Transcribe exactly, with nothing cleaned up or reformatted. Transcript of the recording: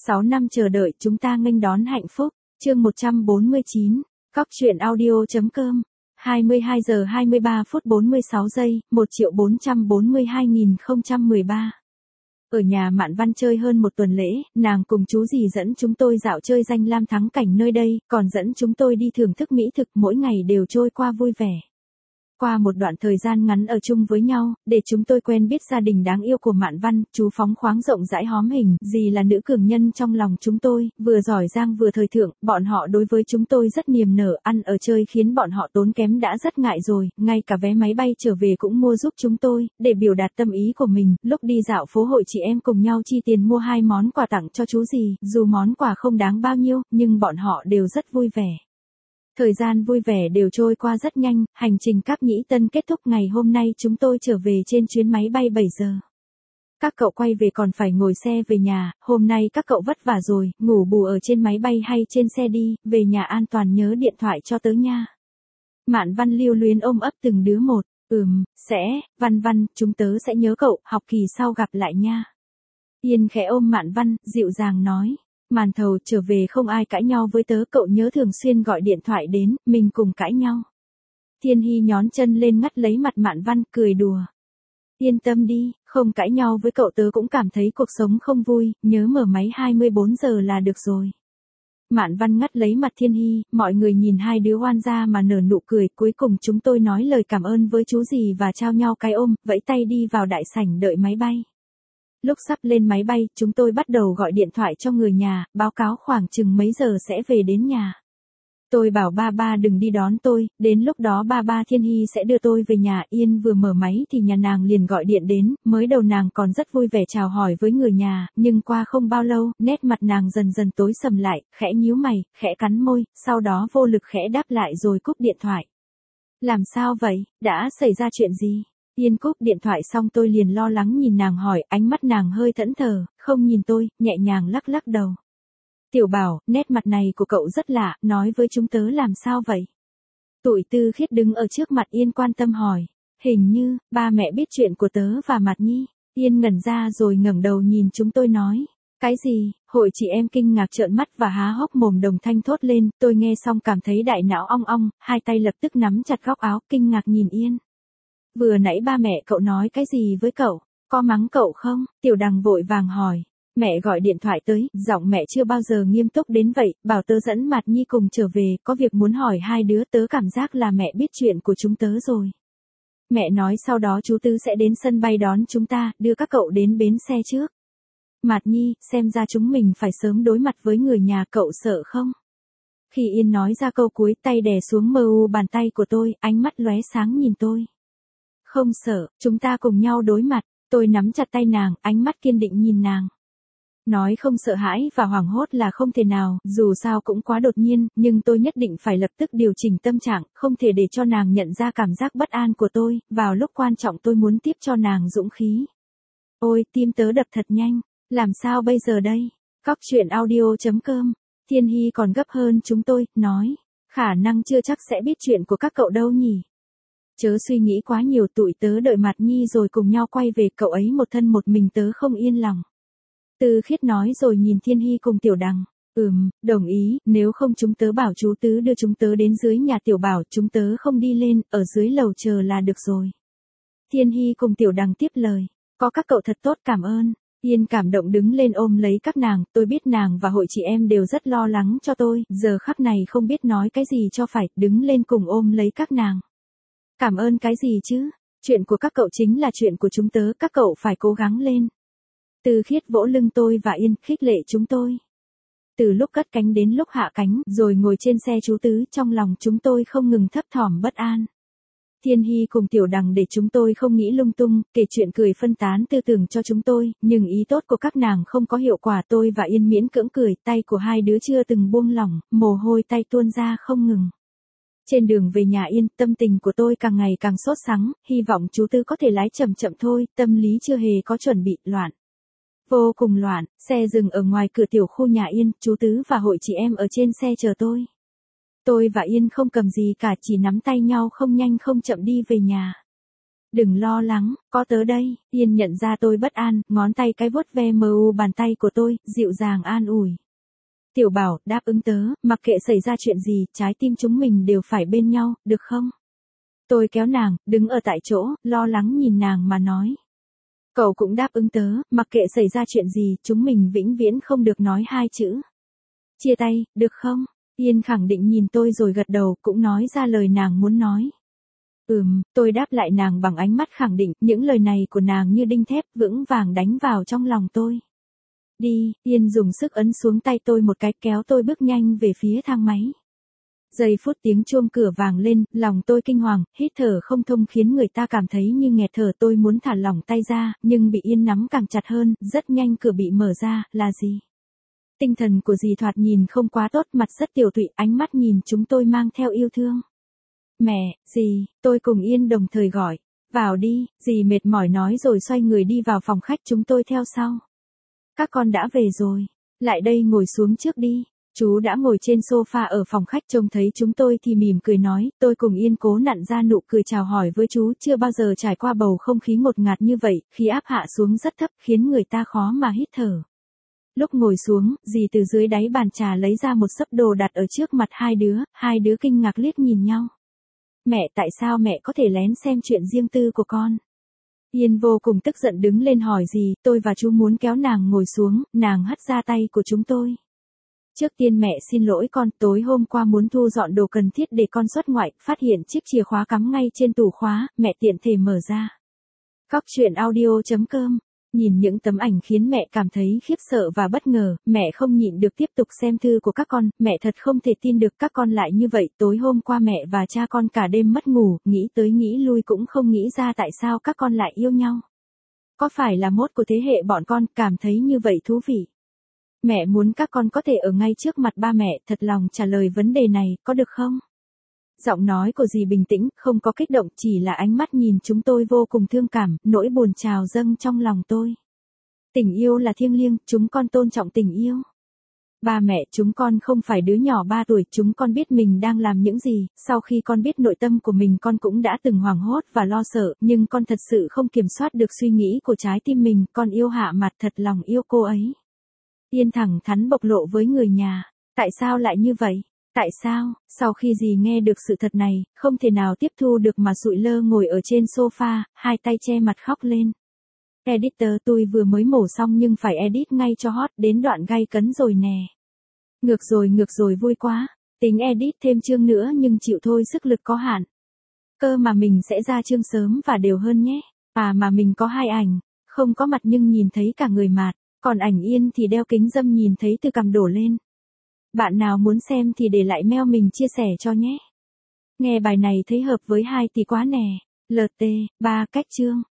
sáu năm chờ đợi chúng ta nghênh đón hạnh phúc. Chương một trăm bốn mươi chín. Cóc truyện audio.com. hai mươi hai giờ hai mươi ba phút bốn mươi sáu giây, một triệu bốn trăm bốn mươi hai nghìn không trăm mười ba. Ở nhà Mạn Văn chơi hơn một tuần lễ, nàng cùng chú dì dẫn chúng tôi dạo chơi danh lam thắng cảnh nơi đây, còn dẫn chúng tôi đi thưởng thức mỹ thực, mỗi ngày đều trôi qua vui vẻ. Qua một đoạn thời gian ngắn ở chung với nhau, để chúng tôi quen biết gia đình đáng yêu của Mạn Văn, chú phóng khoáng rộng rãi hóm hình, dì là nữ cường nhân trong lòng chúng tôi, vừa giỏi giang vừa thời thượng, bọn họ đối với chúng tôi rất niềm nở, ăn ở chơi khiến bọn họ tốn kém đã rất ngại rồi, ngay cả vé máy bay trở về cũng mua giúp chúng tôi, để biểu đạt tâm ý của mình, lúc đi dạo phố hội chị em cùng nhau chi tiền mua hai món quà tặng cho chú dì, dù món quà không đáng bao nhiêu, nhưng bọn họ đều rất vui vẻ. Thời gian vui vẻ đều trôi qua rất nhanh, hành trình Cáp Nhĩ Tân kết thúc ngày hôm nay chúng tôi trở về trên chuyến máy bay bảy giờ. Các cậu quay về còn phải ngồi xe về nhà, hôm nay các cậu vất vả rồi, ngủ bù ở trên máy bay hay trên xe đi, về nhà an toàn nhớ điện thoại cho tớ nha. Mạn Văn lưu luyến ôm ấp từng đứa một, ừm, sẽ, Văn Văn, chúng tớ sẽ nhớ cậu, học kỳ sau gặp lại nha. Yên khẽ ôm Mạn Văn, dịu dàng nói. Màn Thầu, trở về không ai cãi nhau với tớ, cậu nhớ thường xuyên gọi điện thoại đến, mình cùng cãi nhau. Thiên Hy nhón chân lên ngắt lấy mặt Mạn Văn, cười đùa. Yên tâm đi, không cãi nhau với cậu tớ cũng cảm thấy cuộc sống không vui, nhớ mở máy hai mươi bốn giờ là được rồi. Mạn Văn ngắt lấy mặt Thiên Hy, mọi người nhìn hai đứa oan ra mà nở nụ cười, cuối cùng chúng tôi nói lời cảm ơn với chú dì và trao nhau cái ôm, vẫy tay đi vào đại sảnh đợi máy bay. Lúc sắp lên máy bay, chúng tôi bắt đầu gọi điện thoại cho người nhà, báo cáo khoảng chừng mấy giờ sẽ về đến nhà. Tôi bảo ba ba đừng đi đón tôi, đến lúc đó ba ba Thiên Hy sẽ đưa tôi về nhà. Yên vừa mở máy thì nhà nàng liền gọi điện đến, mới đầu nàng còn rất vui vẻ chào hỏi với người nhà, nhưng qua không bao lâu, nét mặt nàng dần dần tối sầm lại, khẽ nhíu mày, khẽ cắn môi, sau đó vô lực khẽ đáp lại rồi cúp điện thoại. Làm sao vậy, đã xảy ra chuyện gì? Yên cúp điện thoại xong tôi liền lo lắng nhìn nàng hỏi, ánh mắt nàng hơi thẫn thờ, không nhìn tôi, nhẹ nhàng lắc lắc đầu. Tiểu Bảo, nét mặt này của cậu rất lạ, nói với chúng tớ làm sao vậy? Tụi Tư Khiết đứng ở trước mặt Yên quan tâm hỏi, hình như, ba mẹ biết chuyện của tớ và Mạt Nhi. Yên ngẩn ra rồi ngẩng đầu nhìn chúng tôi nói, cái gì? Hội chị em kinh ngạc trợn mắt và há hốc mồm đồng thanh thốt lên, tôi nghe xong cảm thấy đại não ong ong, hai tay lập tức nắm chặt góc áo, kinh ngạc nhìn Yên. Vừa nãy ba mẹ cậu nói cái gì với cậu, có mắng cậu không? Tiểu Đằng vội vàng hỏi. Mẹ gọi điện thoại tới, giọng mẹ chưa bao giờ nghiêm túc đến vậy, bảo tớ dẫn Mạt Nhi cùng trở về, có việc muốn hỏi hai đứa, tớ cảm giác là mẹ biết chuyện của chúng tớ rồi. Mẹ nói sau đó chú Tư sẽ đến sân bay đón chúng ta, đưa các cậu đến bến xe trước. Mạt Nhi, xem ra chúng mình phải sớm đối mặt với người nhà, cậu sợ không? Khi Yên nói ra câu cuối, tay đè xuống mờ u bàn tay của tôi, ánh mắt lóe sáng nhìn tôi. Không sợ, chúng ta cùng nhau đối mặt, tôi nắm chặt tay nàng, ánh mắt kiên định nhìn nàng. Nói không sợ hãi và hoảng hốt là không thể nào, dù sao cũng quá đột nhiên, nhưng tôi nhất định phải lập tức điều chỉnh tâm trạng, không thể để cho nàng nhận ra cảm giác bất an của tôi, vào lúc quan trọng tôi muốn tiếp cho nàng dũng khí. Ôi, tim tớ đập thật nhanh, làm sao bây giờ đây? Cóc truyện audio.com, Thiên Hy còn gấp hơn chúng tôi, nói, khả năng chưa chắc sẽ biết chuyện của các cậu đâu nhỉ. Chớ suy nghĩ quá nhiều, tụi tớ đợi Mạt Nhi rồi cùng nhau quay về, cậu ấy một thân một mình tớ không yên lòng. Tư Khiết nói rồi nhìn Thiên Hy cùng Tiểu Đằng. Ừm, đồng ý, nếu không chúng tớ bảo chú Tứ đưa chúng tớ đến dưới nhà Tiểu Bảo, chúng tớ không đi lên, ở dưới lầu chờ là được rồi. Thiên Hy cùng Tiểu Đằng tiếp lời. Có các cậu thật tốt, cảm ơn. Yên cảm động đứng lên ôm lấy các nàng, tôi biết nàng và hội chị em đều rất lo lắng cho tôi, giờ khắc này không biết nói cái gì cho phải, đứng lên cùng ôm lấy các nàng. Cảm ơn cái gì chứ? Chuyện của các cậu chính là chuyện của chúng tớ, các cậu phải cố gắng lên. Tư Khiết vỗ lưng tôi và Yên, khích lệ chúng tôi. Từ lúc cất cánh đến lúc hạ cánh, rồi ngồi trên xe chú Tứ, trong lòng chúng tôi không ngừng thấp thỏm bất an. Thiên Hy cùng Tiểu Đằng để chúng tôi không nghĩ lung tung, kể chuyện cười phân tán tư tưởng cho chúng tôi, nhưng ý tốt của các nàng không có hiệu quả, tôi và Yên miễn cưỡng cười, tay của hai đứa chưa từng buông lỏng, mồ hôi tay tuôn ra không ngừng. Trên đường về nhà Yên, tâm tình của tôi càng ngày càng sốt sắng, hy vọng chú Tư có thể lái chậm chậm thôi, tâm lý chưa hề có chuẩn bị, loạn. Vô cùng loạn, xe dừng ở ngoài cửa tiểu khu nhà Yên, chú Tứ và hội chị em ở trên xe chờ tôi. Tôi và Yên không cầm gì cả, chỉ nắm tay nhau không nhanh không chậm đi về nhà. Đừng lo lắng, có tớ đây. Yên nhận ra tôi bất an, ngón tay cái vuốt ve mờ u bàn tay của tôi, dịu dàng an ủi. Tiểu Bảo, đáp ứng tớ, mặc kệ xảy ra chuyện gì, trái tim chúng mình đều phải bên nhau, được không? Tôi kéo nàng, đứng ở tại chỗ, lo lắng nhìn nàng mà nói. Cậu cũng đáp ứng tớ, mặc kệ xảy ra chuyện gì, chúng mình vĩnh viễn không được nói hai chữ. Chia tay, được không? Yên khẳng định nhìn tôi rồi gật đầu, cũng nói ra lời nàng muốn nói. Ừm, tôi đáp lại nàng bằng ánh mắt khẳng định, những lời này của nàng như đinh thép vững vàng đánh vào trong lòng tôi. Đi, Yên dùng sức ấn xuống tay tôi một cái, kéo tôi bước nhanh về phía thang máy. Giây phút tiếng chuông cửa vang lên, lòng tôi kinh hoàng, hít thở không thông khiến người ta cảm thấy như nghẹt thở. Tôi muốn thả lỏng tay ra, nhưng bị Yên nắm càng chặt hơn, rất nhanh cửa bị mở ra, là gì? Tinh thần của dì thoạt nhìn không quá tốt, mặt rất tiểu tụy, ánh mắt nhìn chúng tôi mang theo yêu thương. Mẹ, dì, tôi cùng Yên đồng thời gọi. Vào đi, dì mệt mỏi nói rồi xoay người đi vào phòng khách, chúng tôi theo sau. Các con đã về rồi. Lại đây ngồi xuống trước đi. Chú đã ngồi trên sofa ở phòng khách, trông thấy chúng tôi thì mỉm cười nói. Tôi cùng Yên cố nặn ra nụ cười chào hỏi với chú, chưa bao giờ trải qua bầu không khí ngột ngạt như vậy, khí áp hạ xuống rất thấp khiến người ta khó mà hít thở. Lúc ngồi xuống, dì từ dưới đáy bàn trà lấy ra một xấp đồ đặt ở trước mặt hai đứa, hai đứa kinh ngạc liếc nhìn nhau. Mẹ, tại sao mẹ có thể lén xem chuyện riêng tư của con? Yên vô cùng tức giận đứng lên hỏi dì, tôi và chú muốn kéo nàng ngồi xuống, nàng hất ra tay của chúng tôi. Trước tiên mẹ xin lỗi con, tối hôm qua muốn thu dọn đồ cần thiết để con xuất ngoại, phát hiện chiếc chìa khóa cắm ngay trên tủ khóa, mẹ tiện thể mở ra. Cóc truyện audio chấm com. Nhìn những tấm ảnh khiến mẹ cảm thấy khiếp sợ và bất ngờ, mẹ không nhịn được tiếp tục xem thư của các con, mẹ thật không thể tin được các con lại như vậy. Tối hôm qua mẹ và cha con cả đêm mất ngủ, nghĩ tới nghĩ lui cũng không nghĩ ra tại sao các con lại yêu nhau. Có phải là mốt của thế hệ bọn con, cảm thấy như vậy thú vị. Mẹ muốn các con có thể ở ngay trước mặt ba mẹ, thật lòng trả lời vấn đề này, có được không? Giọng nói của dì bình tĩnh, không có kích động, chỉ là ánh mắt nhìn chúng tôi vô cùng thương cảm, nỗi buồn trào dâng trong lòng tôi. Tình yêu là thiêng liêng, chúng con tôn trọng tình yêu. Ba mẹ, chúng con không phải đứa nhỏ ba tuổi, chúng con biết mình đang làm những gì, sau khi con biết nội tâm của mình con cũng đã từng hoảng hốt và lo sợ, nhưng con thật sự không kiểm soát được suy nghĩ của trái tim mình, con yêu Hạ Mặt, thật lòng yêu cô ấy. Yên thẳng thắn bộc lộ với người nhà, tại sao lại như vậy? Tại sao? Sau khi dì nghe được sự thật này, không thể nào tiếp thu được mà sụi lơ ngồi ở trên sofa, hai tay che mặt khóc lên. Editor, tôi vừa mới mổ xong nhưng phải edit ngay cho hot, đến đoạn gay cấn rồi nè. Ngược rồi ngược rồi vui quá. Tính edit thêm chương nữa nhưng chịu thôi, sức lực có hạn. Cơ mà mình sẽ ra chương sớm và đều hơn nhé. À mà mình có hai ảnh, không có mặt nhưng nhìn thấy cả người mạt, còn ảnh Yên thì đeo kính râm nhìn thấy từ cằm đổ lên. Bạn nào muốn xem thì để lại mail mình chia sẻ cho nhé. Nghe bài này thấy hợp với hai thì quá nè. lờ tê, ba cách chương.